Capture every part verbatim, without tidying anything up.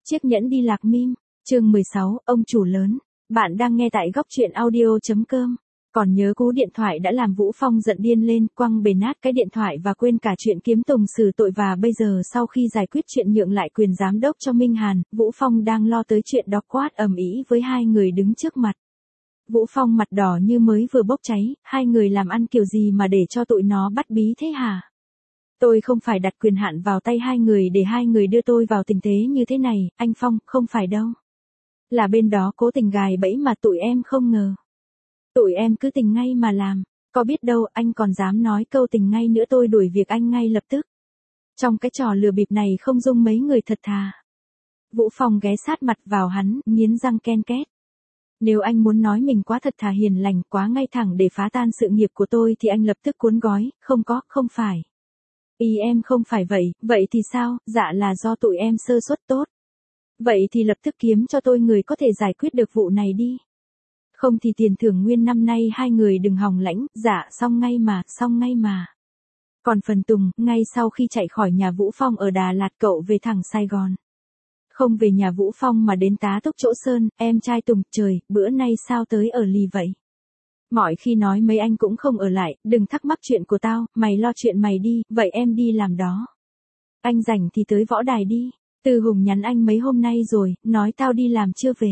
Chiếc nhẫn đi lạc mim, chương mười sáu, ông chủ lớn. Bạn đang nghe tại góc truyện audio.com. Còn nhớ cú điện thoại đã làm Vũ Phong giận điên lên, quăng bể nát cái điện thoại và quên cả chuyện kiếm Tùng xử tội, và bây giờ sau khi giải quyết chuyện nhượng lại quyền giám đốc cho Minh Hàn, Vũ Phong đang lo tới chuyện đó quát ầm ĩ với hai người đứng trước mặt. Vũ Phong mặt đỏ như mới vừa bốc cháy, hai người làm ăn kiểu gì mà để cho tụi nó bắt bí thế hả? Tôi không phải đặt quyền hạn vào tay hai người để hai người đưa tôi vào tình thế như thế này, anh Phong, không phải đâu. Là bên đó cố tình gài bẫy mà tụi em không ngờ. Tụi em cứ tình ngay mà làm, có biết đâu anh còn dám nói câu tình ngay nữa tôi đuổi việc anh ngay lập tức. Trong cái trò lừa bịp này không dung mấy người thật thà. Vũ Phong ghé sát mặt vào hắn, nghiến răng ken két. Nếu anh muốn nói mình quá thật thà hiền lành, quá ngay thẳng để phá tan sự nghiệp của tôi thì anh lập tức cuốn gói, không có, không phải. Ý em không phải vậy, vậy thì sao, dạ là do tụi em sơ suất tốt. Vậy thì lập tức kiếm cho tôi người có thể giải quyết được vụ này đi. Không thì tiền thưởng nguyên năm nay hai người đừng hòng lãnh, dạ xong ngay mà, xong ngay mà. Còn phần Tùng, ngay sau khi chạy khỏi nhà Vũ Phong ở Đà Lạt cậu về thẳng Sài Gòn. Không về nhà Vũ Phong mà đến tá túc chỗ Sơn, em trai Tùng, trời, bữa nay sao tới ở lì vậy? Mọi khi nói mấy anh cũng không ở lại, đừng thắc mắc chuyện của tao, mày lo chuyện mày đi, vậy em đi làm đó. Anh rảnh thì tới võ đài đi, Tư Hùng nhắn anh mấy hôm nay rồi, nói tao đi làm chưa về.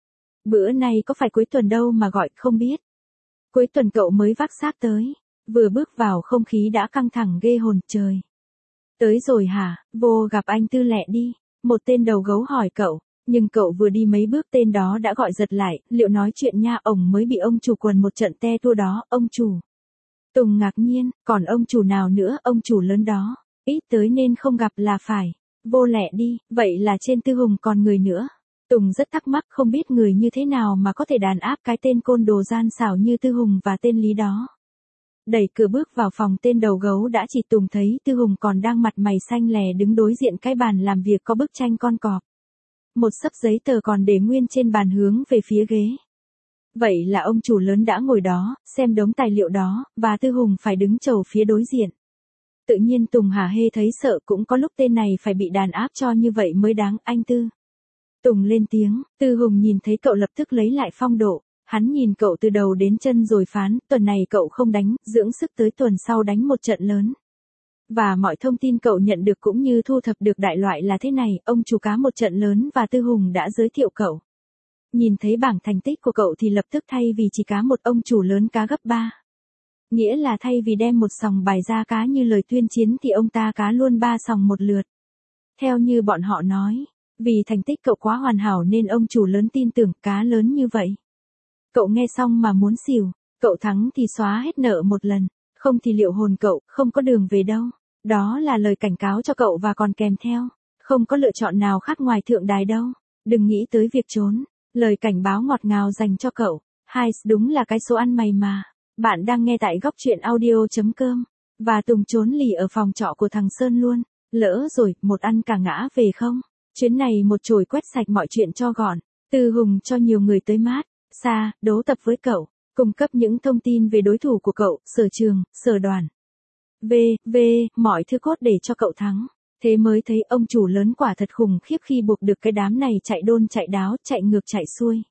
Bữa nay có phải cuối tuần đâu mà gọi, không biết. Cuối tuần cậu mới vác xác tới, vừa bước vào không khí đã căng thẳng ghê hồn, trời. Tới rồi hả, vô gặp anh Tư lẹ đi, một tên đầu gấu hỏi cậu. Nhưng cậu vừa đi mấy bước tên đó đã gọi giật lại, liệu nói chuyện nha, ổng mới bị ông chủ quần một trận te tua đó, ông chủ. Tùng ngạc nhiên, còn ông chủ nào nữa, ông chủ lớn đó, ít tới nên không gặp là phải, vô lẹ đi, vậy là trên Tư Hùng còn người nữa. Tùng rất thắc mắc không biết người như thế nào mà có thể đàn áp cái tên côn đồ gian xảo như Tư Hùng và tên Lý đó. Đẩy cửa bước vào phòng tên đầu gấu đã chỉ Tùng thấy Tư Hùng còn đang mặt mày xanh lè đứng đối diện cái bàn làm việc có bức tranh con cọp. Một xấp giấy tờ còn để nguyên trên bàn hướng về phía ghế. Vậy là ông chủ lớn đã ngồi đó, xem đống tài liệu đó, và Tư Hùng phải đứng chầu phía đối diện. Tự nhiên Tùng hả hê thấy sợ, cũng có lúc tên này phải bị đàn áp cho như vậy mới đáng, anh Tư. Tùng lên tiếng, Tư Hùng nhìn thấy cậu lập tức lấy lại phong độ, hắn nhìn cậu từ đầu đến chân rồi phán, tuần này cậu không đánh, dưỡng sức tới tuần sau đánh một trận lớn. Và mọi thông tin cậu nhận được cũng như thu thập được đại loại là thế này, ông chủ cá một trận lớn và Tư Hùng đã giới thiệu cậu. Nhìn thấy bảng thành tích của cậu thì lập tức thay vì chỉ cá một ông chủ lớn cá gấp ba. Nghĩa là thay vì đem một sòng bài ra cá như lời tuyên chiến thì ông ta cá luôn ba sòng một lượt. Theo như bọn họ nói, vì thành tích cậu quá hoàn hảo nên ông chủ lớn tin tưởng cá lớn như vậy. Cậu nghe xong mà muốn xỉu, cậu thắng thì xóa hết nợ một lần, không thì liệu hồn cậu, không có đường về đâu. Đó là lời cảnh cáo cho cậu và còn kèm theo, không có lựa chọn nào khác ngoài thượng đài đâu, đừng nghĩ tới việc trốn, lời cảnh báo ngọt ngào dành cho cậu. Hai, đúng là cái số ăn mày mà. Bạn đang nghe tại góc truyện audio.com, và Tùng trốn lì ở phòng trọ của thằng Sơn luôn, lỡ rồi, một ăn cả ngã về không? Chuyến này một chổi quét sạch mọi chuyện cho gọn, Tư Hùng cho nhiều người tới mát, xa, đấu tập với cậu, cung cấp những thông tin về đối thủ của cậu, sở trường, sở đoàn. V, V, mọi thứ cốt để cho cậu thắng. Thế mới thấy ông chủ lớn quả thật khủng khiếp khi buộc được cái đám này chạy đôn chạy đáo, chạy ngược chạy xuôi.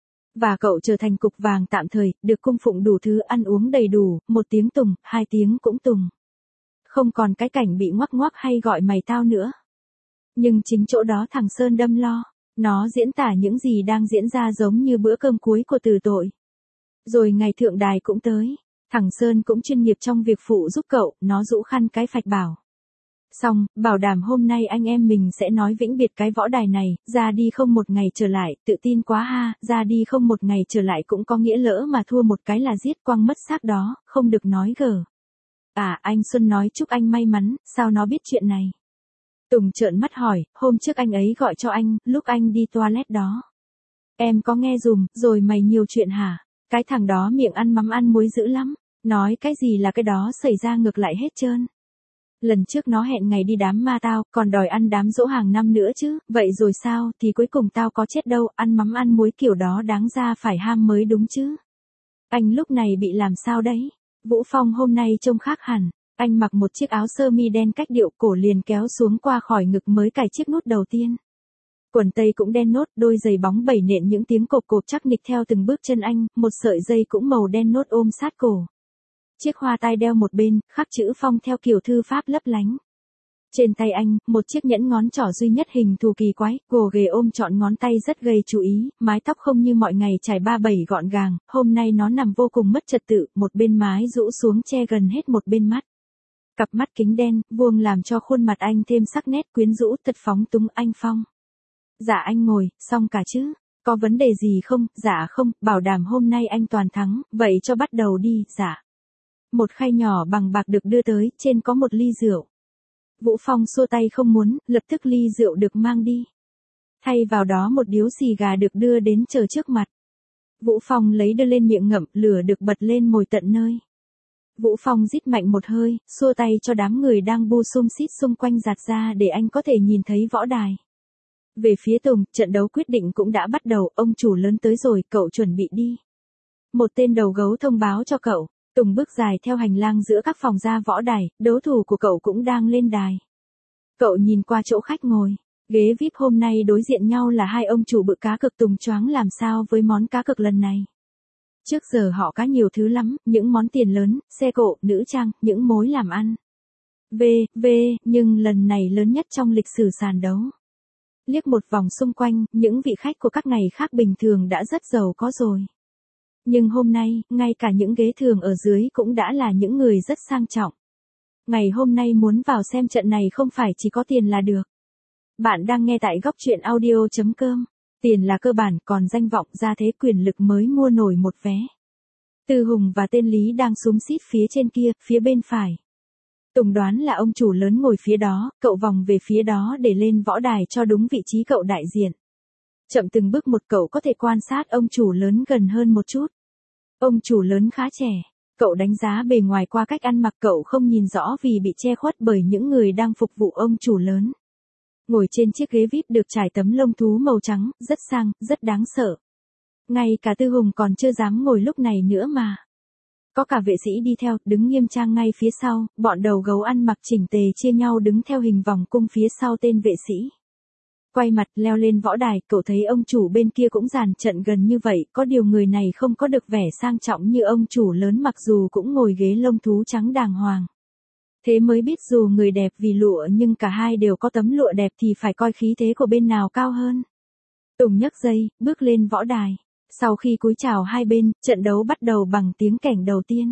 Và cậu trở thành cục vàng tạm thời, được cung phụng đủ thứ ăn uống đầy đủ, một tiếng Tùng, hai tiếng cũng Tùng. Không còn cái cảnh bị ngoắc ngoắc hay gọi mày tao nữa. Nhưng chính chỗ đó thằng Sơn đâm lo, nó diễn tả những gì đang diễn ra giống như bữa cơm cuối của Từ Tội. Rồi ngày thượng đài cũng tới. Thằng Sơn cũng chuyên nghiệp trong việc phụ giúp cậu, nó rũ khăn cái phạch bảo. Xong, bảo đảm hôm nay anh em mình sẽ nói vĩnh biệt cái võ đài này, ra đi không một ngày trở lại, tự tin quá ha, ra đi không một ngày trở lại cũng có nghĩa lỡ mà thua một cái là giết quăng mất xác đó, không được nói gờ. À, anh Xuân nói chúc anh may mắn, sao nó biết chuyện này? Tùng trợn mắt hỏi, hôm trước anh ấy gọi cho anh, lúc anh đi toilet đó. Em có nghe dùm, rồi mày nhiều chuyện hả? Cái thằng đó miệng ăn mắm ăn muối dữ lắm. Nói cái gì là cái đó xảy ra ngược lại hết trơn. Lần trước nó hẹn ngày đi đám ma tao, còn đòi ăn đám dỗ hàng năm nữa chứ, vậy rồi sao, thì cuối cùng tao có chết đâu, ăn mắm ăn muối kiểu đó đáng ra phải ham mới đúng chứ. Anh lúc này bị làm sao đấy? Vũ Phong hôm nay trông khác hẳn, anh mặc một chiếc áo sơ mi đen cách điệu, cổ liền kéo xuống qua khỏi ngực mới cài chiếc nút đầu tiên. Quần tây cũng đen nốt, đôi giày bóng bẩy nện những tiếng cộp cộp chắc nịch theo từng bước chân anh, một sợi dây cũng màu đen nốt ôm sát cổ. Chiếc hoa tai đeo một bên, khắc chữ Phong theo kiểu thư pháp lấp lánh. Trên tay anh, một chiếc nhẫn ngón trỏ duy nhất hình thù kỳ quái, gồ ghề ôm trọn ngón tay rất gây chú ý, mái tóc không như mọi ngày trải ba bảy gọn gàng, hôm nay nó nằm vô cùng mất trật tự, một bên mái rũ xuống che gần hết một bên mắt. Cặp mắt kính đen, vuông làm cho khuôn mặt anh thêm sắc nét quyến rũ thật phóng túng. Anh Phong. Dạ anh ngồi, xong cả chứ, có vấn đề gì không? Dạ không, bảo đảm hôm nay anh toàn thắng, vậy cho bắt đầu đi. Dạ. Một khay nhỏ bằng bạc được đưa tới, trên có một ly rượu. Vũ Phong xua tay không muốn, lập tức ly rượu được mang đi. Thay vào đó một điếu xì gà được đưa đến chờ trước mặt. Vũ Phong lấy đưa lên miệng ngậm, lửa được bật lên mồi tận nơi. Vũ Phong rít mạnh một hơi, xua tay cho đám người đang bu xum xít xung quanh giạt ra để anh có thể nhìn thấy võ đài. Về phía Tùng, trận đấu quyết định cũng đã bắt đầu, ông chủ lớn tới rồi, cậu chuẩn bị đi. Một tên đầu gấu thông báo cho cậu. Tùng bước dài theo hành lang giữa các phòng ra võ đài, đấu thủ của cậu cũng đang lên đài. Cậu nhìn qua chỗ khách ngồi, ghế vi ai pi hôm nay đối diện nhau là hai ông chủ bự cá cực. Tùng choáng làm sao với món cá cực lần này. Trước giờ họ cá nhiều thứ lắm, những món tiền lớn, xe cộ, nữ trang, những mối làm ăn. V, V, nhưng lần này lớn nhất trong lịch sử sàn đấu. Liếc một vòng xung quanh, những vị khách của các ngày khác bình thường đã rất giàu có rồi. Nhưng hôm nay, ngay cả những ghế thường ở dưới cũng đã là những người rất sang trọng. Ngày hôm nay muốn vào xem trận này không phải chỉ có tiền là được. Bạn đang nghe tại góc truyện audio chấm com. Tiền là cơ bản, còn danh vọng gia thế quyền lực mới mua nổi một vé. Tư Hùng và tên Lý đang xúm xít phía trên kia, phía bên phải. Tùng đoán là ông chủ lớn ngồi phía đó, cậu vòng về phía đó để lên võ đài cho đúng vị trí cậu đại diện. Chậm từng bước một, cậu có thể quan sát ông chủ lớn gần hơn một chút. Ông chủ lớn khá trẻ. Cậu đánh giá bề ngoài qua cách ăn mặc, cậu không nhìn rõ vì bị che khuất bởi những người đang phục vụ ông chủ lớn. Ngồi trên chiếc ghế vi ai pi được trải tấm lông thú màu trắng, rất sang, rất đáng sợ. Ngay cả Tư Hùng còn chưa dám ngồi lúc này nữa mà. Có cả vệ sĩ đi theo, đứng nghiêm trang ngay phía sau, bọn đầu gấu ăn mặc chỉnh tề chia nhau đứng theo hình vòng cung phía sau tên vệ sĩ. Quay mặt leo lên võ đài, cậu thấy ông chủ bên kia cũng dàn trận gần như vậy, có điều người này không có được vẻ sang trọng như ông chủ lớn mặc dù cũng ngồi ghế lông thú trắng đàng hoàng. Thế mới biết dù người đẹp vì lụa nhưng cả hai đều có tấm lụa đẹp thì phải coi khí thế của bên nào cao hơn. Tùng nhấc dây, bước lên võ đài. Sau khi cúi chào hai bên, trận đấu bắt đầu bằng tiếng kẻng đầu tiên.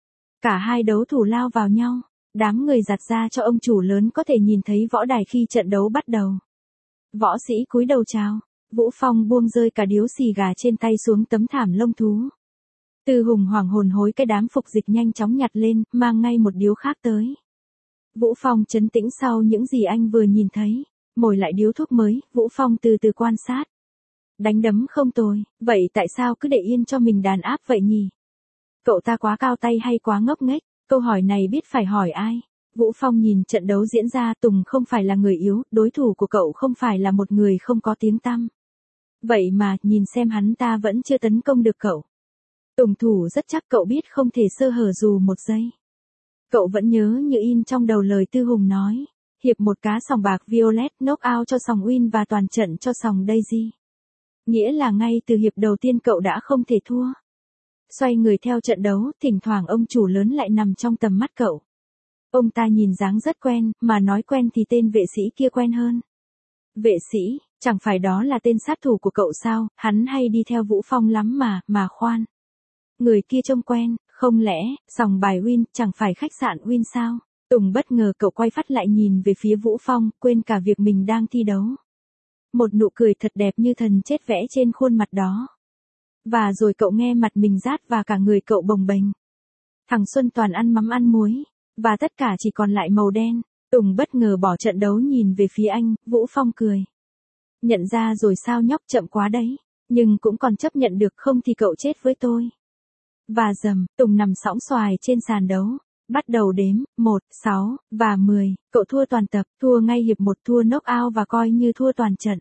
Cả hai đấu thủ lao vào nhau, đám người giạt ra cho ông chủ lớn có thể nhìn thấy võ đài khi trận đấu bắt đầu. Võ sĩ cúi đầu chào, Vũ Phong buông rơi cả điếu xì gà trên tay xuống tấm thảm lông thú. Tư Hùng hoảng hồn hối cái đám phục dịch nhanh chóng nhặt lên, mang ngay một điếu khác tới. Vũ Phong trấn tĩnh sau những gì anh vừa nhìn thấy, mồi lại điếu thuốc mới, Vũ Phong từ từ quan sát. Đánh đấm không tồi, vậy tại sao cứ để yên cho mình đàn áp vậy nhỉ? Cậu ta quá cao tay hay quá ngốc nghếch? Câu hỏi này biết phải hỏi ai? Vũ Phong nhìn trận đấu diễn ra, Tùng không phải là người yếu, đối thủ của cậu không phải là một người không có tiếng tăm. Vậy mà, nhìn xem hắn ta vẫn chưa tấn công được cậu. Tùng thủ rất chắc cậu biết không thể sơ hở dù một giây. Cậu vẫn nhớ như in trong đầu lời Tư Hùng nói. Hiệp một cá sòng bạc Violet knock out cho sòng Win và toàn trận cho sòng Daisy. Nghĩa là ngay từ hiệp đầu tiên cậu đã không thể thua. Xoay người theo trận đấu, thỉnh thoảng ông chủ lớn lại nằm trong tầm mắt cậu. Ông ta nhìn dáng rất quen, mà nói quen thì tên vệ sĩ kia quen hơn. Vệ sĩ, chẳng phải đó là tên sát thủ của cậu sao, hắn hay đi theo Vũ Phong lắm mà, mà khoan. Người kia trông quen, không lẽ, sòng bài Win, chẳng phải khách sạn Win sao? Tùng bất ngờ cậu quay phát lại nhìn về phía Vũ Phong, quên cả việc mình đang thi đấu. Một nụ cười thật đẹp như thần chết vẽ trên khuôn mặt đó. Và rồi cậu nghe mặt mình rát và cả người cậu bồng bềnh. Thằng Xuân toàn ăn mắm ăn muối, và tất cả chỉ còn lại màu đen. Tùng bất ngờ bỏ trận đấu nhìn về phía anh, Vũ Phong cười. Nhận ra rồi sao nhóc, chậm quá đấy, nhưng cũng còn chấp nhận được, không thì cậu chết với tôi. Và dầm, Tùng nằm sõng xoài trên sàn đấu. Bắt đầu đếm, một, sáu, và mười, cậu thua toàn tập, thua ngay hiệp một, thua knock out và coi như thua toàn trận.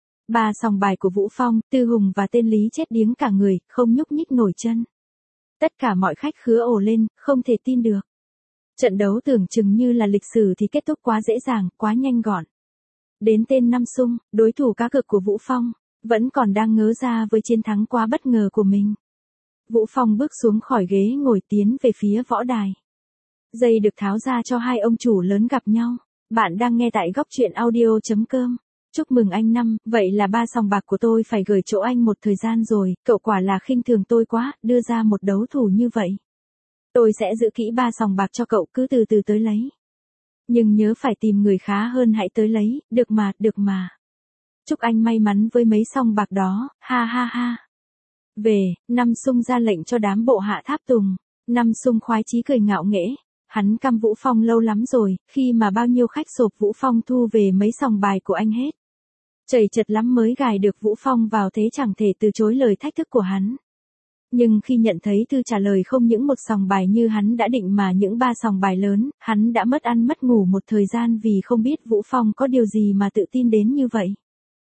Ba sòng bài của Vũ Phong, Tư Hùng và tên Lý chết điếng cả người, không nhúc nhích nổi chân. Tất cả mọi khách khứa ồ lên, không thể tin được. Trận đấu tưởng chừng như là lịch sử thì kết thúc quá dễ dàng, quá nhanh gọn. Đến tên Nam Sung, đối thủ cá cược của Vũ Phong, vẫn còn đang ngớ ra với chiến thắng quá bất ngờ của mình. Vũ Phong bước xuống khỏi ghế ngồi tiến về phía võ đài. Dây được tháo ra cho hai ông chủ lớn gặp nhau. Bạn đang nghe tại góc truyện audio.com. Chúc mừng anh Năm, vậy là ba sòng bạc của tôi phải gửi chỗ anh một thời gian rồi, cậu quả là khinh thường tôi quá, đưa ra một đấu thủ như vậy. Tôi sẽ giữ kỹ ba sòng bạc cho cậu, cứ từ từ tới lấy. Nhưng nhớ phải tìm người khá hơn hãy tới lấy, được mà, được mà. Chúc anh may mắn với mấy sòng bạc đó, ha ha ha. Về, Nam Sung ra lệnh cho đám bộ hạ tháp tùng. Nam Sung khoái chí cười ngạo nghễ. Hắn căm Vũ Phong lâu lắm rồi, khi mà bao nhiêu khách sộp Vũ Phong thu về mấy sòng bài của anh hết. Chầy chật lắm mới gài được Vũ Phong vào thế chẳng thể từ chối lời thách thức của hắn. Nhưng khi nhận thấy thư trả lời không những một sòng bài như hắn đã định mà những ba sòng bài lớn, hắn đã mất ăn mất ngủ một thời gian vì không biết Vũ Phong có điều gì mà tự tin đến như vậy.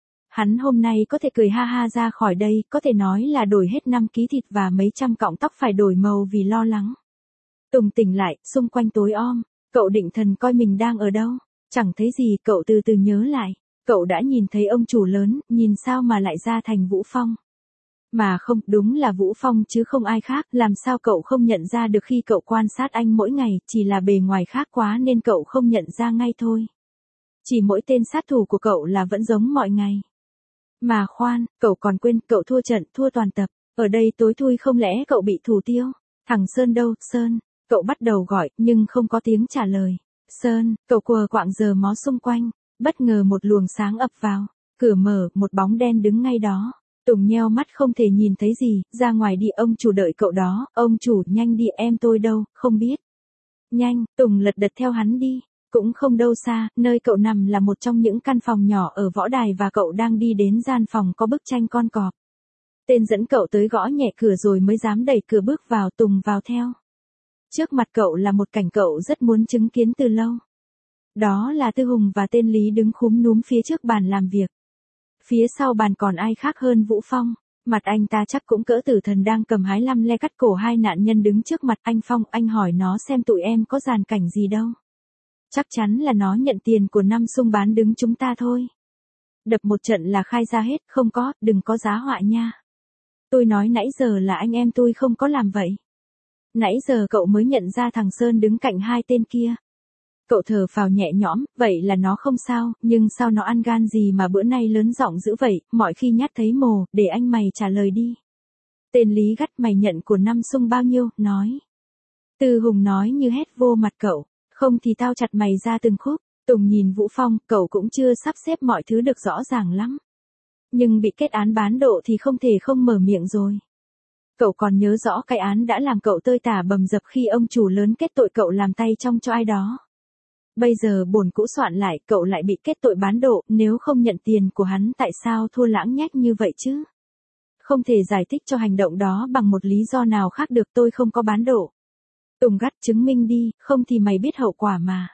Hắn hôm nay có thể cười ha ha ra khỏi đây, có thể nói là đổi hết năm ký thịt và mấy trăm cọng tóc phải đổi màu vì lo lắng. Tùng tỉnh lại, xung quanh tối om, cậu định thần coi mình đang ở đâu, chẳng thấy gì, cậu từ từ nhớ lại, cậu đã nhìn thấy ông chủ lớn, nhìn sao mà lại ra thành Vũ Phong. Mà không, đúng là Vũ Phong chứ không ai khác, làm sao cậu không nhận ra được khi cậu quan sát anh mỗi ngày, chỉ là bề ngoài khác quá nên cậu không nhận ra ngay thôi. Chỉ mỗi tên sát thủ của cậu là vẫn giống mọi ngày. Mà khoan, cậu còn quên, cậu thua trận, thua toàn tập, ở đây tối thui không lẽ cậu bị thủ tiêu, thằng Sơn đâu, Sơn. Cậu bắt đầu gọi, nhưng không có tiếng trả lời. Sơn, cậu quờ quạng giờ mó xung quanh. Bất ngờ một luồng sáng ập vào. Cửa mở, một bóng đen đứng ngay đó. Tùng nheo mắt không thể nhìn thấy gì. Ra ngoài đi, ông chủ đợi cậu đó. Ông chủ, nhanh đi, em tôi đâu, không biết. Nhanh, Tùng lật đật theo hắn đi. Cũng không đâu xa, nơi cậu nằm là một trong những căn phòng nhỏ ở võ đài và cậu đang đi đến gian phòng có bức tranh con cọp. Tên dẫn cậu tới gõ nhẹ cửa rồi mới dám đẩy cửa bước vào. Tùng vào theo. Trước mặt cậu là một cảnh cậu rất muốn chứng kiến từ lâu. Đó là Tư Hùng và tên Lý đứng khúm núm phía trước bàn làm việc. Phía sau bàn còn ai khác hơn Vũ Phong, mặt anh ta chắc cũng cỡ tử thần đang cầm hái lăm le cắt cổ hai nạn nhân đứng trước mặt anh Phong. Anh hỏi nó xem tụi em có dàn cảnh gì đâu. Chắc chắn là nó nhận tiền của Nam Sung bán đứng chúng ta thôi. Đập một trận là khai ra hết, không có, đừng có giá họa nha. Tôi nói nãy giờ là anh em tôi không có làm vậy. Nãy giờ cậu mới nhận ra thằng Sơn đứng cạnh hai tên kia. Cậu thở phào nhẹ nhõm, vậy là nó không sao, nhưng sao nó ăn gan gì mà bữa nay lớn giọng dữ vậy, mọi khi nhát thấy mồ, để anh mày trả lời đi. Tên Lý gắt, mày nhận của Nam Sung bao nhiêu, nói. Tư Hùng nói như hét vô mặt cậu, không thì tao chặt mày ra từng khúc. Tùng nhìn Vũ Phong, cậu cũng chưa sắp xếp mọi thứ được rõ ràng lắm. Nhưng bị kết án bán độ thì không thể không mở miệng rồi. Cậu còn nhớ rõ cái án đã làm cậu tơi tả bầm dập khi ông chủ lớn kết tội cậu làm tay trong cho ai đó. Bây giờ bổn cũ soạn lại, cậu lại bị kết tội bán độ, nếu không nhận tiền của hắn tại sao thua lãng nhách như vậy chứ? Không thể giải thích cho hành động đó bằng một lý do nào khác được, tôi không có bán độ. Tùng gắt, chứng minh đi, không thì mày biết hậu quả mà.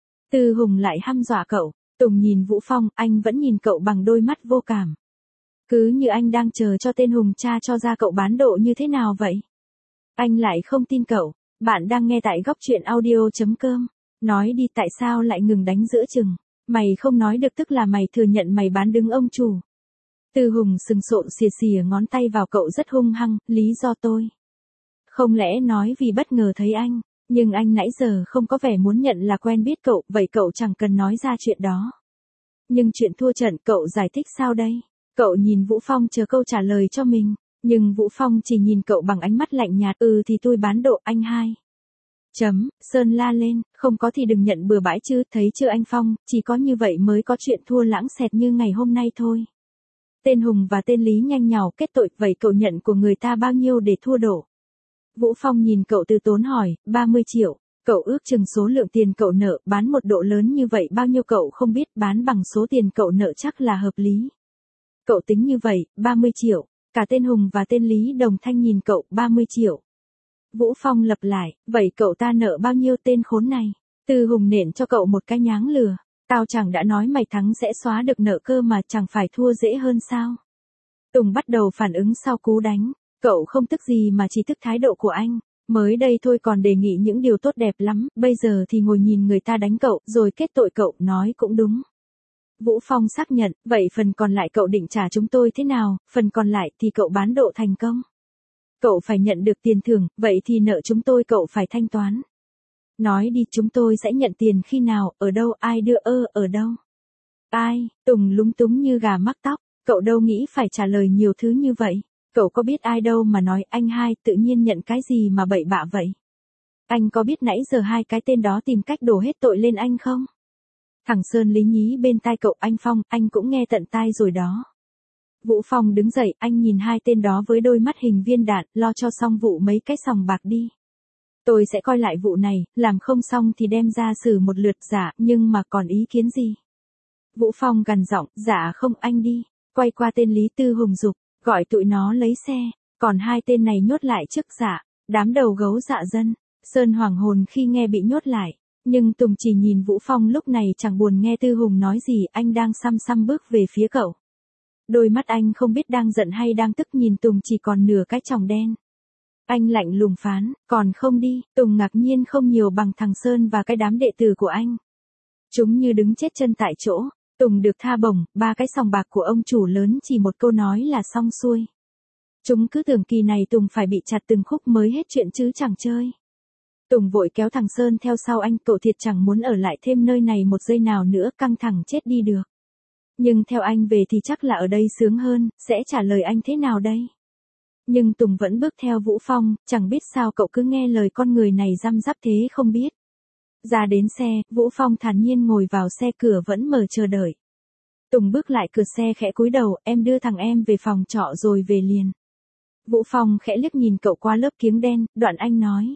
Tư Hùng lại hăm dọa cậu. Tùng nhìn Vũ Phong, anh vẫn nhìn cậu bằng đôi mắt vô cảm. Cứ như anh đang chờ cho tên Hùng cha cho ra cậu bán độ như thế nào vậy? Anh lại không tin cậu. Bạn đang nghe tại góc truyện audio.com. Nói đi, tại sao lại ngừng đánh giữa chừng? Mày không nói được tức là mày thừa nhận mày bán đứng ông chủ. Tư Hùng sừng sộ xìa xìa ngón tay vào cậu rất hung hăng, lý do tôi. Không lẽ nói vì bất ngờ thấy anh, nhưng anh nãy giờ không có vẻ muốn nhận là quen biết cậu, vậy cậu chẳng cần nói ra chuyện đó. Nhưng chuyện thua trận cậu giải thích sao đây? Cậu nhìn Vũ Phong chờ câu trả lời cho mình, nhưng Vũ Phong chỉ nhìn cậu bằng ánh mắt lạnh nhạt, ừ thì tôi bán độ anh hai. Chấm, Sơn la lên, không có thì đừng nhận bừa bãi chứ, thấy chưa anh Phong, chỉ có như vậy mới có chuyện thua lãng xẹt như ngày hôm nay thôi. Tên Hùng và tên Lý nhanh nhảu kết tội, vậy cậu nhận của người ta bao nhiêu để thua độ? Vũ Phong nhìn cậu từ tốn hỏi, ba mươi triệu, cậu ước chừng số lượng tiền cậu nợ, bán một độ lớn như vậy bao nhiêu cậu không biết, bán bằng số tiền cậu nợ chắc là hợp lý. Cậu tính như vậy, ba mươi triệu, cả tên Hùng và tên Lý đồng thanh nhìn cậu, ba mươi triệu. Vũ Phong lặp lại, vậy cậu ta nợ bao nhiêu tên khốn này? Tư Hùng nện cho cậu một cái nháng lừa, tao chẳng đã nói mày thắng sẽ xóa được nợ cơ mà, chẳng phải thua dễ hơn sao? Tùng bắt đầu phản ứng sau cú đánh, cậu không tức gì mà chỉ tức thái độ của anh, mới đây thôi còn đề nghị những điều tốt đẹp lắm, bây giờ thì ngồi nhìn người ta đánh cậu, rồi kết tội cậu, nói cũng đúng. Vũ Phong xác nhận, vậy phần còn lại cậu định trả chúng tôi thế nào, phần còn lại thì cậu bán độ thành công. Cậu phải nhận được tiền thưởng, vậy thì nợ chúng tôi cậu phải thanh toán. Nói đi, chúng tôi sẽ nhận tiền khi nào, ở đâu, ai đưa ơ, ở đâu. Ai, Tùng lúng túng như gà mắc tóc, cậu đâu nghĩ phải trả lời nhiều thứ như vậy. Cậu có biết ai đâu mà nói anh hai tự nhiên nhận cái gì mà bậy bạ vậy. Anh có biết nãy giờ hai cái tên đó tìm cách đổ hết tội lên anh không? Thằng Sơn lý nhí bên tai cậu, anh Phong, anh cũng nghe tận tai rồi đó. Vũ Phong đứng dậy, anh nhìn hai tên đó với đôi mắt hình viên đạn, lo cho xong vụ mấy cái sòng bạc đi. Tôi sẽ coi lại vụ này, làm không xong thì đem ra xử một lượt. Dạ, nhưng mà còn ý kiến gì? Vũ Phong gằn giọng, dạ không, anh đi. Quay qua tên Lý Tư Hùng dục, gọi tụi nó lấy xe, còn hai tên này nhốt lại trước. Dạ, đám đầu gấu dạ dân. Sơn hoảng hồn khi nghe bị nhốt lại, nhưng Tùng chỉ nhìn Vũ Phong lúc này chẳng buồn nghe Tư Hùng nói gì, anh đang xăm xăm bước về phía cậu. Đôi mắt anh không biết đang giận hay đang tức, nhìn Tùng chỉ còn nửa cái tròng đen. Anh lạnh lùng phán, còn không đi. Tùng ngạc nhiên không nhiều bằng thằng Sơn và cái đám đệ tử của anh. Chúng như đứng chết chân tại chỗ. Tùng được tha bổng, ba cái sòng bạc của ông chủ lớn chỉ một câu nói là xong xuôi. Chúng cứ tưởng kỳ này Tùng phải bị chặt từng khúc mới hết chuyện chứ chẳng chơi. Tùng vội kéo thằng Sơn theo sau anh, cậu thiệt chẳng muốn ở lại thêm nơi này một giây nào nữa, căng thẳng chết đi được. Nhưng theo anh về thì chắc là ở đây sướng hơn, sẽ trả lời anh thế nào đây? Nhưng Tùng vẫn bước theo Vũ Phong, chẳng biết sao cậu cứ nghe lời con người này răm rắp thế không biết. Ra đến xe, Vũ Phong thản nhiên ngồi vào xe, cửa vẫn mở chờ đợi. Tùng bước lại cửa xe khẽ cúi đầu, em đưa thằng em về phòng trọ rồi về liền. Vũ Phong khẽ liếc nhìn cậu qua lớp kiếng đen, đoạn anh nói.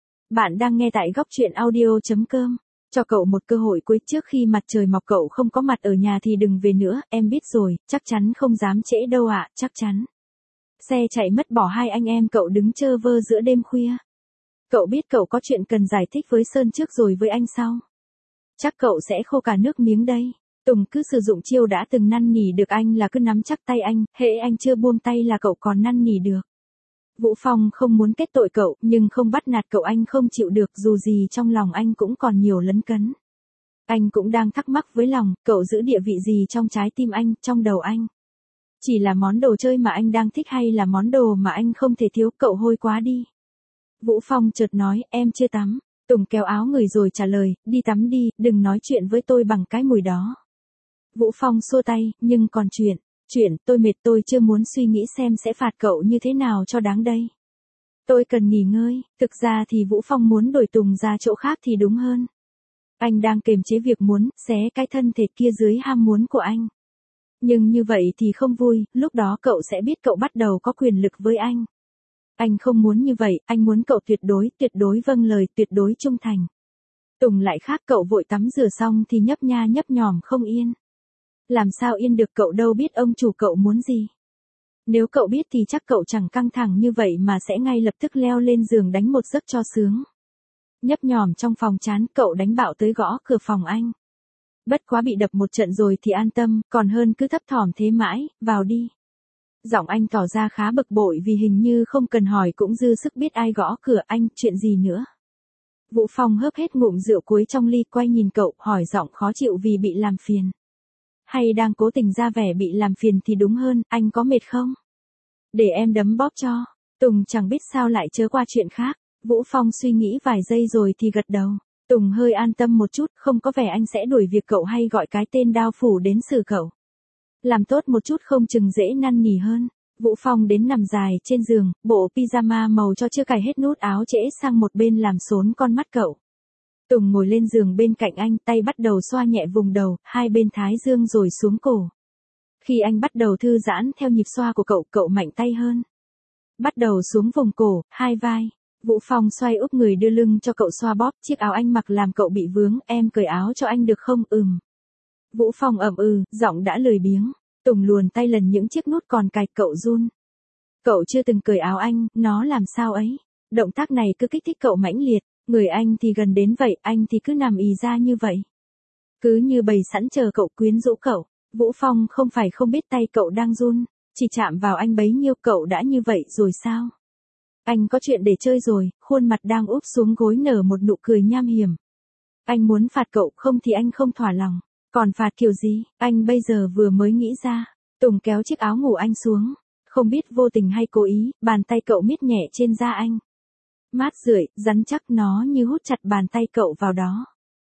Bạn đang nghe tại góc truyện audio.com. Cho cậu một cơ hội cuối trước khi mặt trời mọc, cậu không có mặt ở nhà thì đừng về nữa, em biết rồi, chắc chắn không dám trễ đâu ạ, chắc chắn. Xe chạy mất, bỏ hai anh em cậu đứng chơ vơ giữa đêm khuya. Cậu biết cậu có chuyện cần giải thích với Sơn trước rồi với anh sau. Chắc cậu sẽ khô cả nước miếng đây. Tùng cứ sử dụng chiêu đã từng năn nỉ được anh là cứ nắm chắc tay anh, hễ anh chưa buông tay là cậu còn năn nỉ được. Vũ Phong không muốn kết tội cậu, nhưng không bắt nạt cậu anh không chịu được, dù gì trong lòng anh cũng còn nhiều lấn cấn. Anh cũng đang thắc mắc với lòng, cậu giữ địa vị gì trong trái tim anh, trong đầu anh. Chỉ là món đồ chơi mà anh đang thích hay là món đồ mà anh không thể thiếu, cậu hôi quá đi. Vũ Phong chợt nói, em chưa tắm. Tùng kéo áo người rồi trả lời, đi tắm đi, đừng nói chuyện với tôi bằng cái mùi đó. Vũ Phong xua tay, nhưng còn chuyện. Chuyện, tôi mệt, tôi chưa muốn suy nghĩ xem sẽ phạt cậu như thế nào cho đáng đây. Tôi cần nghỉ ngơi, thực ra thì Vũ Phong muốn đổi Tùng ra chỗ khác thì đúng hơn. Anh đang kiềm chế việc muốn xé cái thân thể kia dưới ham muốn của anh. Nhưng như vậy thì không vui, lúc đó cậu sẽ biết cậu bắt đầu có quyền lực với anh. Anh không muốn như vậy, anh muốn cậu tuyệt đối, tuyệt đối vâng lời, tuyệt đối trung thành. Tùng lại khác, cậu vội tắm rửa xong thì nhấp nha nhấp nhòm không yên. Làm sao yên được, cậu đâu biết ông chủ cậu muốn gì. Nếu cậu biết thì chắc cậu chẳng căng thẳng như vậy mà sẽ ngay lập tức leo lên giường đánh một giấc cho sướng. Nhấp nhòm trong phòng chán, cậu đánh bạo tới gõ cửa phòng anh. Bất quá bị đập một trận rồi thì an tâm, còn hơn cứ thấp thỏm thế mãi, vào đi. Giọng anh tỏ ra khá bực bội vì hình như không cần hỏi cũng dư sức biết ai gõ cửa anh, chuyện gì nữa. Vũ Phong hớp hết ngụm rượu cuối trong ly, quay nhìn cậu, hỏi giọng khó chịu vì bị làm phiền. Hay đang cố tình ra vẻ bị làm phiền thì đúng hơn, anh có mệt không? Để em đấm bóp cho. Tùng chẳng biết sao lại chớ qua chuyện khác. Vũ Phong suy nghĩ vài giây rồi thì gật đầu. Tùng hơi an tâm một chút, không có vẻ anh sẽ đuổi việc cậu hay gọi cái tên đao phủ đến xử cậu. Làm tốt một chút không chừng dễ năn nỉ hơn. Vũ Phong đến nằm dài trên giường, bộ pyjama màu cho chưa cài hết nút áo trễ sang một bên làm xốn con mắt cậu. Tùng ngồi lên giường bên cạnh anh, tay bắt đầu xoa nhẹ vùng đầu, hai bên thái dương rồi xuống cổ. Khi anh bắt đầu thư giãn theo nhịp xoa của cậu, cậu mạnh tay hơn. Bắt đầu xuống vùng cổ, hai vai. Vũ Phong xoay úp người đưa lưng cho cậu xoa bóp, chiếc áo anh mặc làm cậu bị vướng, em cởi áo cho anh được không? Ừm. Vũ Phong ậm ừ, giọng đã lười biếng. Tùng luồn tay lần những chiếc nút còn cài, cậu run. Cậu chưa từng cởi áo anh, nó làm sao ấy? Động tác này cứ kích thích cậu mãnh liệt, người anh thì gần đến vậy, anh thì cứ nằm ì ra như vậy. Cứ như bầy sẵn chờ cậu, quyến rũ cậu. Vũ Phong không phải không biết tay cậu đang run, chỉ chạm vào anh bấy nhiêu cậu đã như vậy rồi sao? Anh có chuyện để chơi rồi, khuôn mặt đang úp xuống gối nở một nụ cười nham hiểm. Anh muốn phạt cậu, không thì anh không thỏa lòng. Còn phạt kiểu gì, anh bây giờ vừa mới nghĩ ra. Tùng kéo chiếc áo ngủ anh xuống. Không biết vô tình hay cố ý, bàn tay cậu miết nhẹ trên da anh. Mát rượi, rắn chắc, nó như hút chặt bàn tay cậu vào đó.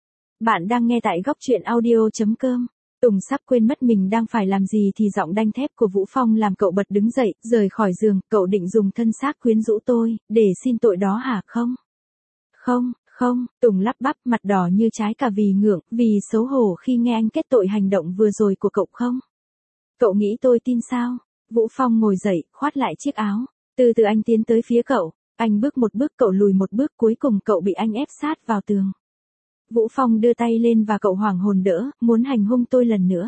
Bạn đang nghe tại góc truyện audio.com. Tùng sắp quên mất mình đang phải làm gì thì giọng đanh thép của Vũ Phong làm cậu bật đứng dậy, rời khỏi giường. Cậu định dùng thân xác quyến rũ tôi, để xin tội đó hả không? Không, không, Tùng lắp bắp, mặt đỏ như trái cà vì ngượng, vì xấu hổ khi nghe anh kết tội hành động vừa rồi của cậu không? Cậu nghĩ tôi tin sao? Vũ Phong ngồi dậy, khoát lại chiếc áo. Từ từ anh tiến tới phía cậu. Anh bước một bước, cậu lùi một bước, cuối cùng cậu bị anh ép sát vào tường. Vũ Phong đưa tay lên và cậu hoảng hồn đỡ, muốn hành hung tôi lần nữa.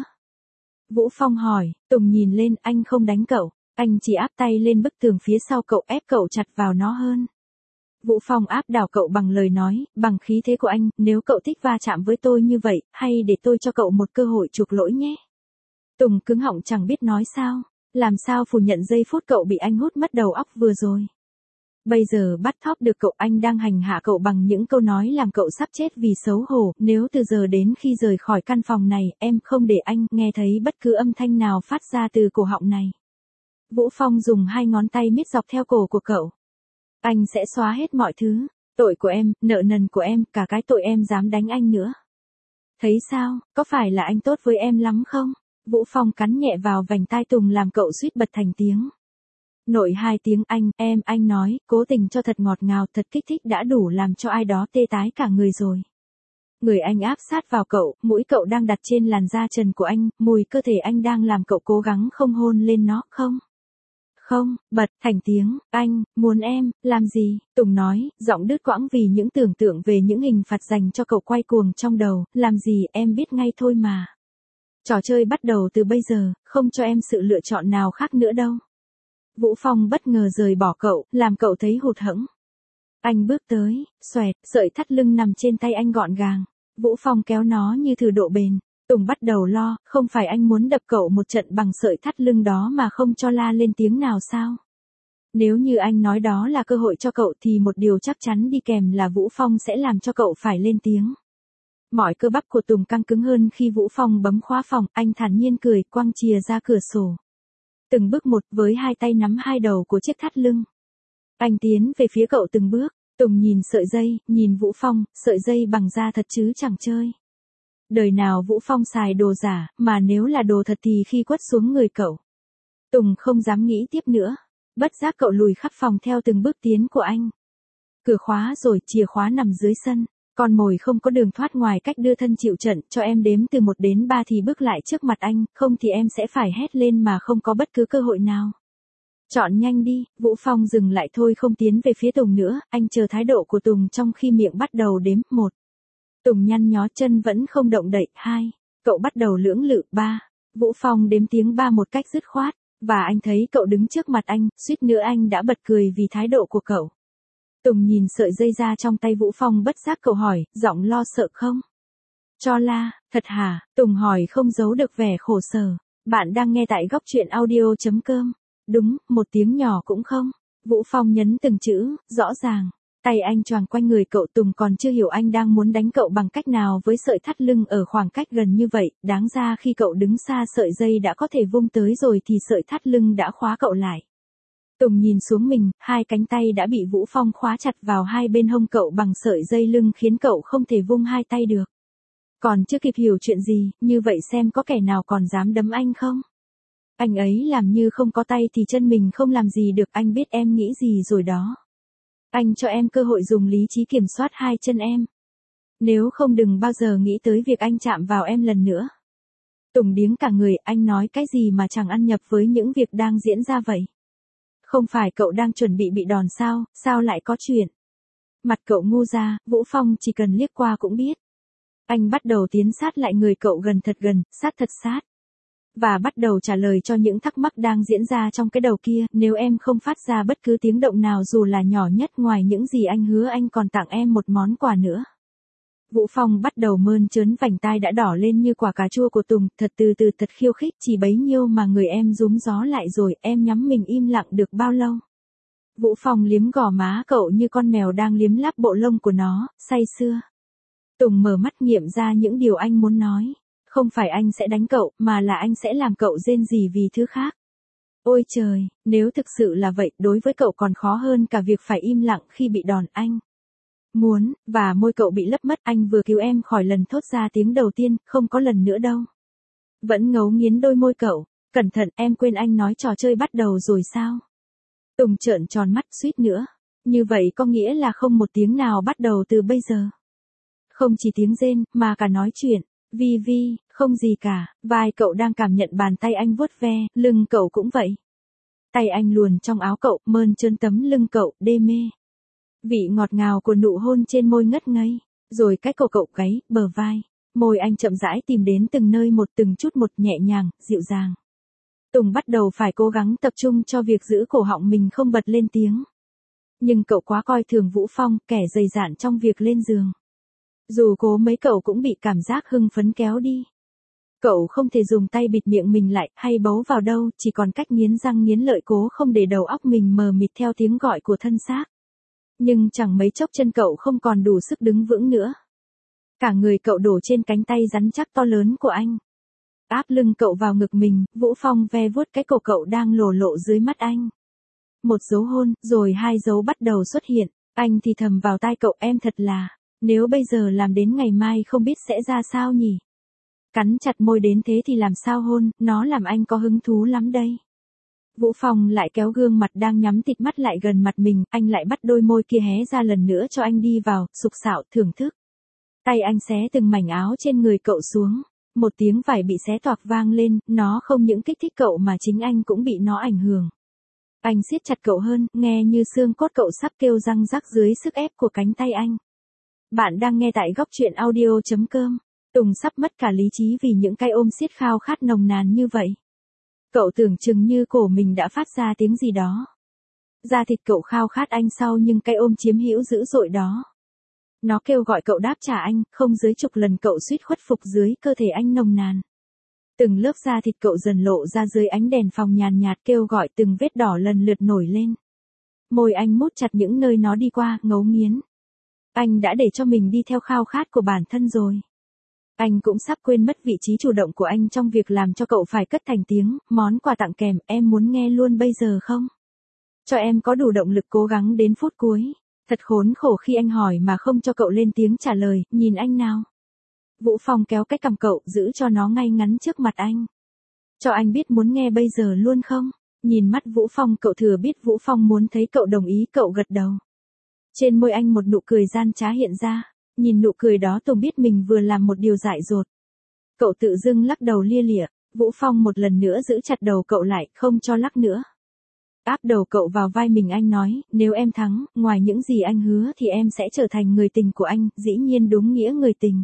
Vũ Phong hỏi, Tùng nhìn lên, anh không đánh cậu, anh chỉ áp tay lên bức tường phía sau cậu, ép cậu chặt vào nó hơn. Vũ Phong áp đảo cậu bằng lời nói, bằng khí thế của anh, nếu cậu thích va chạm với tôi như vậy, hay để tôi cho cậu một cơ hội chuộc lỗi nhé. Tùng cứng họng chẳng biết nói sao, làm sao phủ nhận giây phút cậu bị anh hút mất đầu óc vừa rồi. Bây giờ bắt thóp được cậu, anh đang hành hạ cậu bằng những câu nói làm cậu sắp chết vì xấu hổ. Nếu từ giờ đến khi rời khỏi căn phòng này, em không để anh nghe thấy bất cứ âm thanh nào phát ra từ cổ họng này. Vũ Phong dùng hai ngón tay miết dọc theo cổ của cậu. Anh sẽ xóa hết mọi thứ, tội của em, nợ nần của em, cả cái tội em dám đánh anh nữa. Thấy sao, có phải là anh tốt với em lắm không? Vũ Phong cắn nhẹ vào vành tai Tùng làm cậu suýt bật thành tiếng. Nội hai tiếng anh, em, anh nói, cố tình cho thật ngọt ngào, thật kích thích đã đủ làm cho ai đó tê tái cả người rồi. Người anh áp sát vào cậu, mũi cậu đang đặt trên làn da trần của anh, mùi cơ thể anh đang làm cậu cố gắng không hôn lên nó, không? Không, bật thành tiếng, anh, muốn em, làm gì? Tùng nói, giọng đứt quãng vì những tưởng tượng về những hình phạt dành cho cậu quay cuồng trong đầu, làm gì em biết ngay thôi mà. Trò chơi bắt đầu từ bây giờ, không cho em sự lựa chọn nào khác nữa đâu. Vũ Phong bất ngờ rời bỏ cậu, làm cậu thấy hụt hẫng. Anh bước tới, xoẹt, sợi thắt lưng nằm trên tay anh gọn gàng. Vũ Phong kéo nó như thử độ bền. Tùng bắt đầu lo, không phải anh muốn đập cậu một trận bằng sợi thắt lưng đó mà không cho la lên tiếng nào sao? Nếu như anh nói đó là cơ hội cho cậu thì một điều chắc chắn đi kèm là Vũ Phong sẽ làm cho cậu phải lên tiếng. Mọi cơ bắp của Tùng căng cứng hơn khi Vũ Phong bấm khóa phòng, anh thản nhiên cười, quăng chìa ra cửa sổ. Từng bước một, với hai tay nắm hai đầu của chiếc thắt lưng. Anh tiến về phía cậu từng bước. Tùng nhìn sợi dây, nhìn Vũ Phong, sợi dây bằng da thật chứ chẳng chơi. Đời nào Vũ Phong xài đồ giả, mà nếu là đồ thật thì khi quất xuống người cậu. Tùng không dám nghĩ tiếp nữa. Bất giác cậu lùi khắp phòng theo từng bước tiến của anh. Cửa khóa rồi, chìa khóa nằm dưới sân. Con mồi không có đường thoát ngoài cách đưa thân chịu trận, cho em đếm từ một đến ba thì bước lại trước mặt anh, không thì em sẽ phải hét lên mà không có bất cứ cơ hội nào. Chọn nhanh đi. Vũ Phong dừng lại thôi, không tiến về phía Tùng nữa, anh chờ thái độ của Tùng trong khi miệng bắt đầu đếm. Một. Tùng nhăn nhó chân vẫn không động đậy. Hai. Cậu bắt đầu lưỡng lự. Ba. Vũ Phong đếm tiếng ba một cách dứt khoát, và anh thấy cậu đứng trước mặt anh, suýt nữa anh đã bật cười vì thái độ của cậu. Tùng nhìn sợi dây ra trong tay Vũ Phong, bất giác cậu hỏi, giọng lo sợ không? Cho la, thật hả? Tùng hỏi không giấu được vẻ khổ sở. Bạn đang nghe tại góc truyện audio.com. Đúng, một tiếng nhỏ cũng không. Vũ Phong nhấn từng chữ, rõ ràng. Tay anh choàng quanh người cậu. Tùng còn chưa hiểu anh đang muốn đánh cậu bằng cách nào với sợi thắt lưng ở khoảng cách gần như vậy, đáng ra khi cậu đứng xa sợi dây đã có thể vung tới rồi thì sợi thắt lưng đã khóa cậu lại. Tùng nhìn xuống mình, hai cánh tay đã bị Vũ Phong khóa chặt vào hai bên hông cậu bằng sợi dây lưng khiến cậu không thể vung hai tay được. Còn chưa kịp hiểu chuyện gì, như vậy xem có kẻ nào còn dám đấm anh không? Anh ấy làm như không có tay thì chân mình không làm gì được, anh biết em nghĩ gì rồi đó. Anh cho em cơ hội dùng lý trí kiểm soát hai chân em. Nếu không đừng bao giờ nghĩ tới việc anh chạm vào em lần nữa. Tùng điếng cả người, anh nói cái gì mà chẳng ăn nhập với những việc đang diễn ra vậy? Không phải cậu đang chuẩn bị bị đòn sao, sao lại có chuyện? Mặt cậu ngu ra, Vũ Phong chỉ cần liếc qua cũng biết. Anh bắt đầu tiến sát lại người cậu gần thật gần, sát thật sát. Và bắt đầu trả lời cho những thắc mắc đang diễn ra trong cái đầu kia, nếu em không phát ra bất cứ tiếng động nào dù là nhỏ nhất, ngoài những gì anh hứa, anh còn tặng em một món quà nữa. Vũ Phong bắt đầu mơn trớn vành tai đã đỏ lên như quả cà chua của Tùng, thật từ từ, thật khiêu khích, chỉ bấy nhiêu mà người em rúm gió lại rồi, em nhắm mình im lặng được bao lâu? Vũ Phong liếm gò má cậu như con mèo đang liếm láp bộ lông của nó, say sưa. Tùng mở mắt nghiệm ra những điều anh muốn nói. Không phải anh sẽ đánh cậu, mà là anh sẽ làm cậu rên rỉ vì thứ khác. Ôi trời, nếu thực sự là vậy, đối với cậu còn khó hơn cả việc phải im lặng khi bị đòn. Anh muốn, và môi cậu bị lấp mất. Anh vừa cứu em khỏi lần thốt ra tiếng đầu tiên, không có lần nữa đâu. Vẫn ngấu nghiến đôi môi cậu. Cẩn thận, em quên anh nói trò chơi bắt đầu rồi sao? Tùng trợn tròn mắt suýt nữa. Như vậy có nghĩa là không một tiếng nào bắt đầu từ bây giờ. Không chỉ tiếng rên, mà cả nói chuyện. Vi Vi, không gì cả, vai cậu đang cảm nhận bàn tay anh vuốt ve, lưng cậu cũng vậy. Tay anh luồn trong áo cậu, mơn trơn tấm lưng cậu, đê mê. Vị ngọt ngào của nụ hôn trên môi ngất ngây, rồi cái cổ cậu gáy, bờ vai. Môi anh chậm rãi tìm đến từng nơi một từng chút một, nhẹ nhàng, dịu dàng. Tùng bắt đầu phải cố gắng tập trung cho việc giữ cổ họng mình không bật lên tiếng. Nhưng cậu quá coi thường Vũ Phong, kẻ dày dạn trong việc lên giường. Dù cố mấy cậu cũng bị cảm giác hưng phấn kéo đi. Cậu không thể dùng tay bịt miệng mình lại, hay bấu vào đâu, chỉ còn cách nghiến răng nghiến lợi cố không để đầu óc mình mờ mịt theo tiếng gọi của thân xác. Nhưng chẳng mấy chốc chân cậu không còn đủ sức đứng vững nữa. Cả người cậu đổ trên cánh tay rắn chắc to lớn của anh. Áp lưng cậu vào ngực mình, Vũ Phong ve vuốt cái cổ cậu đang lồ lộ dưới mắt anh. Một dấu hôn, rồi hai dấu bắt đầu xuất hiện. Anh thì thầm vào tai cậu, em thật là, nếu bây giờ làm đến ngày mai không biết sẽ ra sao nhỉ. Cắn chặt môi đến thế thì làm sao hôn, nó làm anh có hứng thú lắm đây. Vũ Phong lại kéo gương mặt đang nhắm tịt mắt lại gần mặt mình, anh lại bắt đôi môi kia hé ra lần nữa cho anh đi vào, sục sạo, thưởng thức. Tay anh xé từng mảnh áo trên người cậu xuống. Một tiếng vải bị xé toạc vang lên, nó không những kích thích cậu mà chính anh cũng bị nó ảnh hưởng. Anh siết chặt cậu hơn, nghe như xương cốt cậu sắp kêu răng rắc dưới sức ép của cánh tay anh. Bạn đang nghe tại góc truyện audio chấm com. Tùng sắp mất cả lý trí vì những cái ôm siết khao khát nồng nàn như vậy. Cậu tưởng chừng như cổ mình đã phát ra tiếng gì đó. Da thịt cậu khao khát anh sau nhưng cái ôm chiếm hữu dữ dội đó. Nó kêu gọi cậu đáp trả anh, không dưới chục lần cậu suýt khuất phục dưới cơ thể anh nồng nàn. Từng lớp da thịt cậu dần lộ ra dưới ánh đèn phòng nhàn nhạt kêu gọi, từng vết đỏ lần lượt nổi lên. Môi anh mút chặt những nơi nó đi qua, ngấu nghiến. Anh đã để cho mình đi theo khao khát của bản thân rồi. Anh cũng sắp quên mất vị trí chủ động của anh trong việc làm cho cậu phải cất thành tiếng, món quà tặng kèm, em muốn nghe luôn bây giờ không? Cho em có đủ động lực cố gắng đến phút cuối. Thật khốn khổ khi anh hỏi mà không cho cậu lên tiếng trả lời, nhìn anh nào. Vũ Phong kéo cái cằm cậu, giữ cho nó ngay ngắn trước mặt anh. Cho anh biết muốn nghe bây giờ luôn không? Nhìn mắt Vũ Phong, cậu thừa biết Vũ Phong muốn thấy cậu đồng ý, cậu gật đầu. Trên môi anh một nụ cười gian trá hiện ra. Nhìn nụ cười đó Tùng biết mình vừa làm một điều dại dột. Cậu tự dưng lắc đầu lia lịa. Vũ Phong một lần nữa giữ chặt đầu cậu lại, không cho lắc nữa. Áp đầu cậu vào vai mình, anh nói, nếu em thắng, ngoài những gì anh hứa thì em sẽ trở thành người tình của anh, dĩ nhiên đúng nghĩa người tình.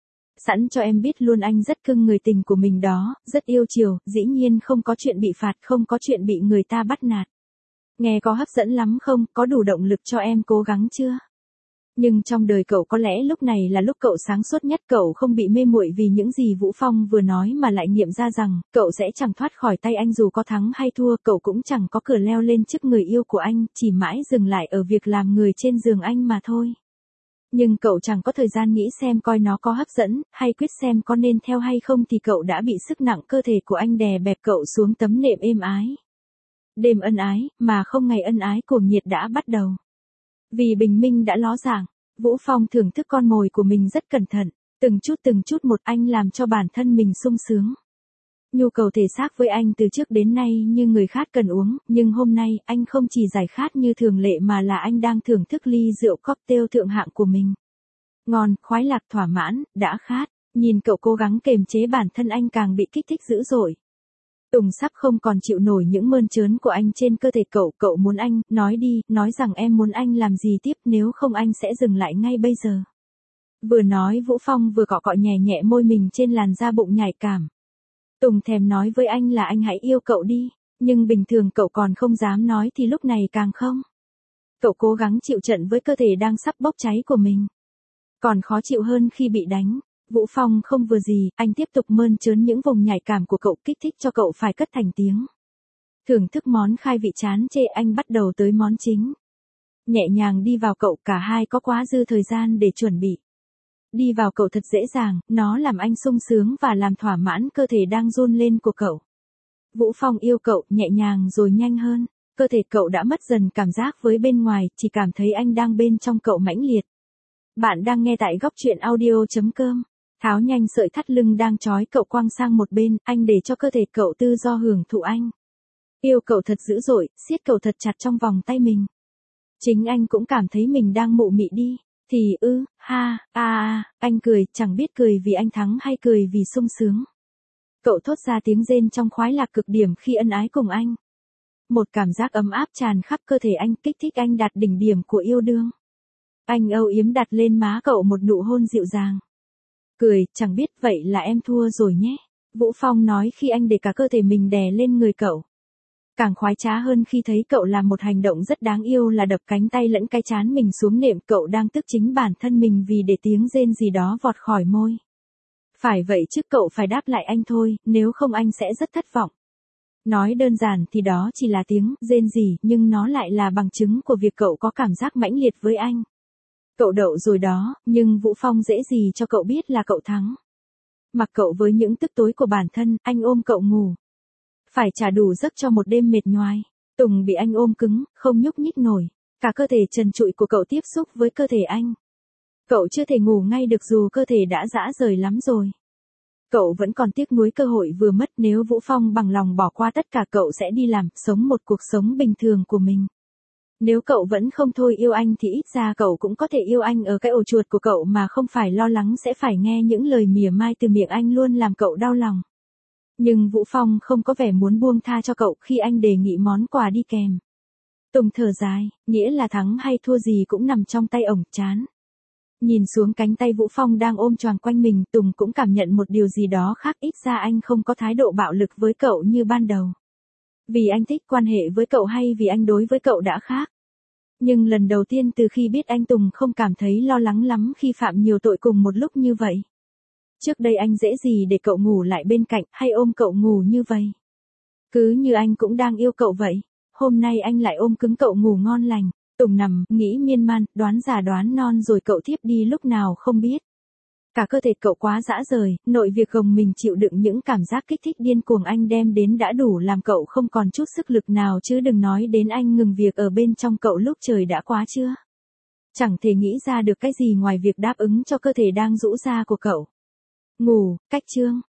Sẵn cho em biết luôn anh rất cưng người tình của mình đó, rất yêu chiều, dĩ nhiên không có chuyện bị phạt, không có chuyện bị người ta bắt nạt. Nghe có hấp dẫn lắm không, có đủ động lực cho em cố gắng chưa? Nhưng trong đời cậu có lẽ lúc này là lúc cậu sáng suốt nhất, cậu không bị mê muội vì những gì Vũ Phong vừa nói mà lại nghiệm ra rằng, cậu sẽ chẳng thoát khỏi tay anh dù có thắng hay thua, cậu cũng chẳng có cửa leo lên chức người yêu của anh, chỉ mãi dừng lại ở việc làm người trên giường anh mà thôi. Nhưng cậu chẳng có thời gian nghĩ xem coi nó có hấp dẫn, hay quyết xem có nên theo hay không thì cậu đã bị sức nặng cơ thể của anh đè bẹp cậu xuống tấm nệm êm ái. Đêm ân ái, mà không ngày ân ái cuồng nhiệt đã bắt đầu. Vì bình minh đã ló dạng, Vũ Phong thưởng thức con mồi của mình rất cẩn thận, từng chút từng chút một anh làm cho bản thân mình sung sướng. Nhu cầu thể xác với anh từ trước đến nay như người khát cần uống, nhưng hôm nay anh không chỉ giải khát như thường lệ mà là anh đang thưởng thức ly rượu cocktail thượng hạng của mình. Ngon, khoái lạc, thỏa mãn, đã khát, nhìn cậu cố gắng kềm chế bản thân anh càng bị kích thích dữ dội. Tùng sắp không còn chịu nổi những mơn trớn của anh trên cơ thể cậu, cậu muốn anh, nói đi, nói rằng em muốn anh làm gì tiếp, nếu không anh sẽ dừng lại ngay bây giờ. Vừa nói Vũ Phong vừa cọ cọ nhẹ nhẹ môi mình trên làn da bụng nhạy cảm. Tùng thèm nói với anh là anh hãy yêu cậu đi, nhưng bình thường cậu còn không dám nói thì lúc này càng không. Cậu cố gắng chịu trận với cơ thể đang sắp bốc cháy của mình. Còn khó chịu hơn khi bị đánh. Vũ Phong không vừa gì, anh tiếp tục mơn trớn những vùng nhạy cảm của cậu, kích thích cho cậu phải cất thành tiếng. Thưởng thức món khai vị chán chê, anh bắt đầu tới món chính. Nhẹ nhàng đi vào cậu, cả hai có quá dư thời gian để chuẩn bị. Đi vào cậu thật dễ dàng, nó làm anh sung sướng và làm thỏa mãn cơ thể đang run lên của cậu. Vũ Phong yêu cậu, nhẹ nhàng rồi nhanh hơn. Cơ thể cậu đã mất dần cảm giác với bên ngoài, chỉ cảm thấy anh đang bên trong cậu mãnh liệt. Bạn đang nghe tại góc truyện audio.com. Tháo nhanh sợi thắt lưng đang trói cậu quăng sang một bên, anh để cho cơ thể cậu tự do hưởng thụ anh. Yêu cậu thật dữ dội, siết cậu thật chặt trong vòng tay mình. Chính anh cũng cảm thấy mình đang mụ mị đi. Thì ư, ha, a a, anh cười, chẳng biết cười vì anh thắng hay cười vì sung sướng. Cậu thốt ra tiếng rên trong khoái lạc cực điểm khi ân ái cùng anh. Một cảm giác ấm áp tràn khắp cơ thể anh, kích thích anh đạt đỉnh điểm của yêu đương. Anh âu yếm đặt lên má cậu một nụ hôn dịu dàng. Cười, chẳng biết vậy là em thua rồi nhé. Vũ Phong nói khi anh để cả cơ thể mình đè lên người cậu. Càng khoái trá hơn khi thấy cậu làm một hành động rất đáng yêu là đập cánh tay lẫn cái trán mình xuống nệm, cậu đang tức chính bản thân mình vì để tiếng rên gì đó vọt khỏi môi. Phải vậy chứ, cậu phải đáp lại anh thôi, nếu không anh sẽ rất thất vọng. Nói đơn giản thì đó chỉ là tiếng rên rỉ, nhưng nó lại là bằng chứng của việc cậu có cảm giác mãnh liệt với anh. Cậu đậu rồi đó, nhưng Vũ Phong dễ gì cho cậu biết là cậu thắng. Mặc cậu với những tức tối của bản thân, anh ôm cậu ngủ. Phải trả đủ giấc cho một đêm mệt nhoài. Tùng bị anh ôm cứng, không nhúc nhích nổi. Cả cơ thể trần trụi của cậu tiếp xúc với cơ thể anh. Cậu chưa thể ngủ ngay được dù cơ thể đã rã rời lắm rồi. Cậu vẫn còn tiếc nuối cơ hội vừa mất, nếu Vũ Phong bằng lòng bỏ qua tất cả cậu sẽ đi làm, sống một cuộc sống bình thường của mình. Nếu cậu vẫn không thôi yêu anh thì ít ra cậu cũng có thể yêu anh ở cái ổ chuột của cậu mà không phải lo lắng sẽ phải nghe những lời mỉa mai từ miệng anh luôn làm cậu đau lòng. Nhưng Vũ Phong không có vẻ muốn buông tha cho cậu khi anh đề nghị món quà đi kèm. Tùng thở dài, nghĩa là thắng hay thua gì cũng nằm trong tay ổng, chán. Nhìn xuống cánh tay Vũ Phong đang ôm choàng quanh mình, Tùng cũng cảm nhận một điều gì đó khác, ít ra anh không có thái độ bạo lực với cậu như ban đầu. Vì anh thích quan hệ với cậu hay vì anh đối với cậu đã khác. Nhưng lần đầu tiên từ khi biết anh, Tùng không cảm thấy lo lắng lắm khi phạm nhiều tội cùng một lúc như vậy. Trước đây anh dễ gì để cậu ngủ lại bên cạnh hay ôm cậu ngủ như vậy. Cứ như anh cũng đang yêu cậu vậy. Hôm nay anh lại ôm cứng cậu ngủ ngon lành. Tùng nằm, nghĩ miên man, đoán già đoán non rồi cậu thiếp đi lúc nào không biết. Cả cơ thể cậu quá dã rời, nội việc gồng mình chịu đựng những cảm giác kích thích điên cuồng anh đem đến đã đủ làm cậu không còn chút sức lực nào, chứ đừng nói đến anh ngừng việc ở bên trong cậu lúc trời đã quá trưa. Chẳng thể nghĩ ra được cái gì ngoài việc đáp ứng cho cơ thể đang rũ ra của cậu. Ngủ, cách chương.